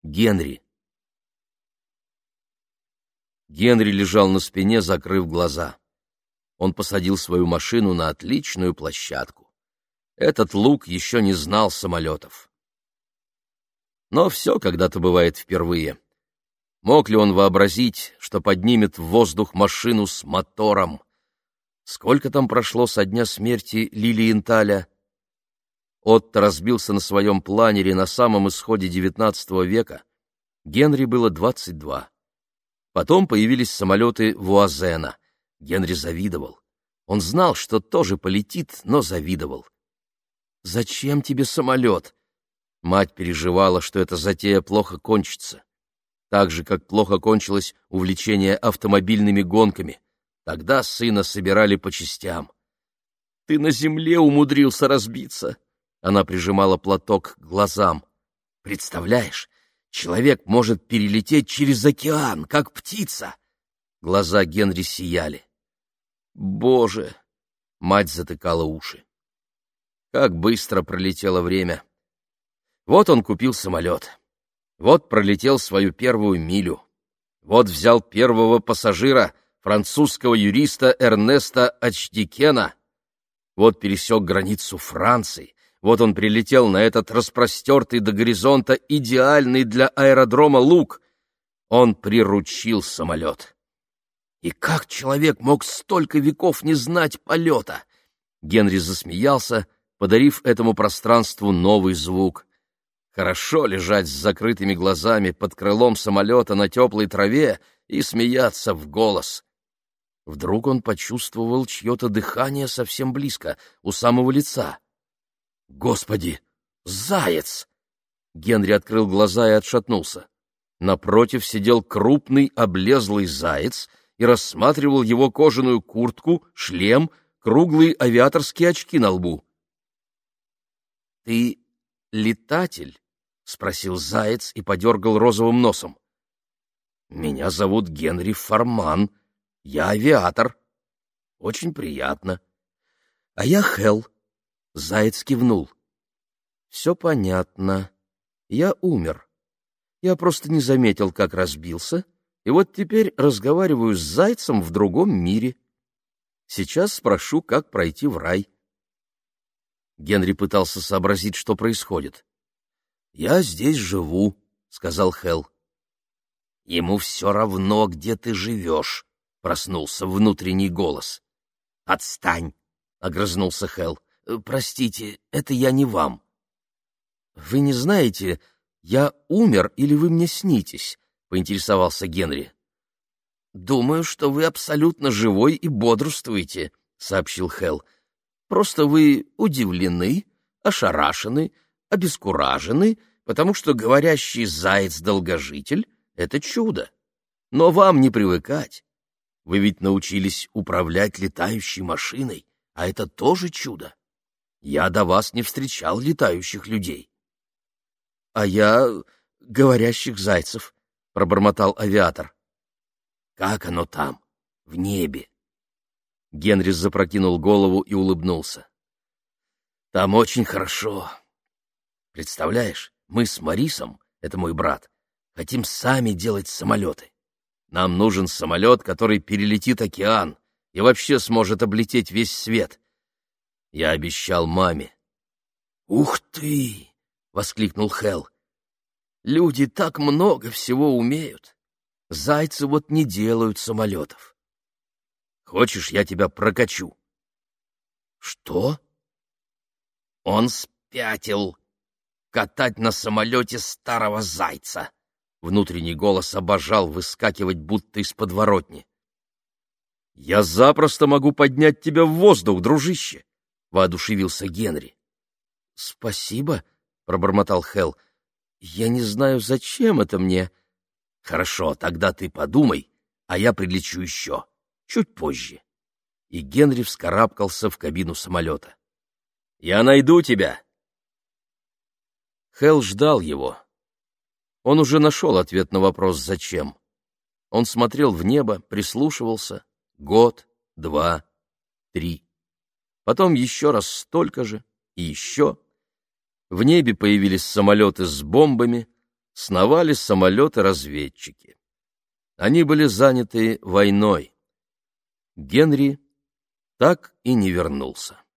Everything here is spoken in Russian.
Генри. Генри лежал на спине, закрыв глаза. Он посадил свою машину на отличную площадку. Этот Лук еще не знал самолетов. Но все когда-то бывает впервые. Мог ли он вообразить, что поднимет в воздух машину с мотором? Сколько там прошло со дня смерти Лилиенталя? Отто разбился на своем планере на самом исходе XIX века. Генри было 22. Потом появились самолеты Вуазена. Генри завидовал. Он знал, что тоже полетит, но завидовал. «Зачем тебе самолет?» Мать переживала, что эта затея плохо кончится. Так же, как плохо кончилось увлечение автомобильными гонками. Тогда сына собирали по частям. «Ты на земле умудрился разбиться!» Она прижимала платок к глазам. «Представляешь, человек может перелететь через океан, как птица!» Глаза Генри сияли. «Боже!» — мать затыкала уши. Как быстро пролетело время! Вот он купил самолет. Вот пролетел свою первую милю. Вот взял первого пассажира, французского юриста Эрнеста Ачдикена. Вот пересек границу Франции. Вот он прилетел на этот распростертый до горизонта идеальный для аэродрома Лук. Он приручил самолет. И как человек мог столько веков не знать полета? Генри засмеялся, подарив этому пространству новый звук. Хорошо лежать с закрытыми глазами под крылом самолета на теплой траве и смеяться в голос. Вдруг он почувствовал чье-то дыхание совсем близко, у самого лица. «Господи! Заяц!» Генри открыл глаза и отшатнулся. Напротив сидел крупный облезлый заяц и рассматривал его кожаную куртку, шлем, круглые авиаторские очки на лбу. «Ты летатель?» — спросил заяц и подергал розовым носом. «Меня зовут Генри Форман. Я авиатор. Очень приятно. А я Хелл». Заяц кивнул. «Все понятно. Я умер. Я просто не заметил, как разбился, и вот теперь разговариваю с зайцем в другом мире. Сейчас спрошу, как пройти в рай». Генри пытался сообразить, что происходит. «Я здесь живу», — сказал Хелл. «Ему все равно, где ты живешь», — проснулся внутренний голос. «Отстань», — огрызнулся Хелл. «Простите, это я не вам». «Вы не знаете, я умер или вы мне снитесь?» — поинтересовался Генри. «Думаю, что вы абсолютно живой и бодрствуете», — сообщил Хелл. «Просто вы удивлены, ошарашены, обескуражены, потому что говорящий заяц-долгожитель — это чудо. Но вам не привыкать. Вы ведь научились управлять летающей машиной, а это тоже чудо. Я до вас не встречал летающих людей». «А я говорящих зайцев», — пробормотал авиатор. «Как оно там, в небе?» Генри запрокинул голову и улыбнулся. «Там очень хорошо. Представляешь, мы с Морисом, это мой брат, хотим сами делать самолеты. Нам нужен самолет, который перелетит океан и вообще сможет облететь весь свет. Я обещал маме». «Ух ты!» — воскликнул Хелл. «Люди так много всего умеют. Зайцы вот не делают самолетов. Хочешь, я тебя прокачу?» «Что?» «Он спятил. Катать на самолете старого зайца!» Внутренний голос обожал выскакивать, будто из подворотни. «Я запросто могу поднять тебя в воздух, дружище!» — воодушевился Генри. «Спасибо», — пробормотал Хелл. «Я не знаю, зачем это мне». «Хорошо, тогда ты подумай, а я прилечу еще, чуть позже». И Генри вскарабкался в кабину самолета. «Я найду тебя!» Хелл ждал его. Он уже нашел ответ на вопрос «зачем?». Он смотрел в небо, прислушивался. Год, 2, 3. Потом еще раз столько же и еще. В небе появились самолеты с бомбами. сновали самолеты-разведчики. Они были заняты войной. Генри так и не вернулся.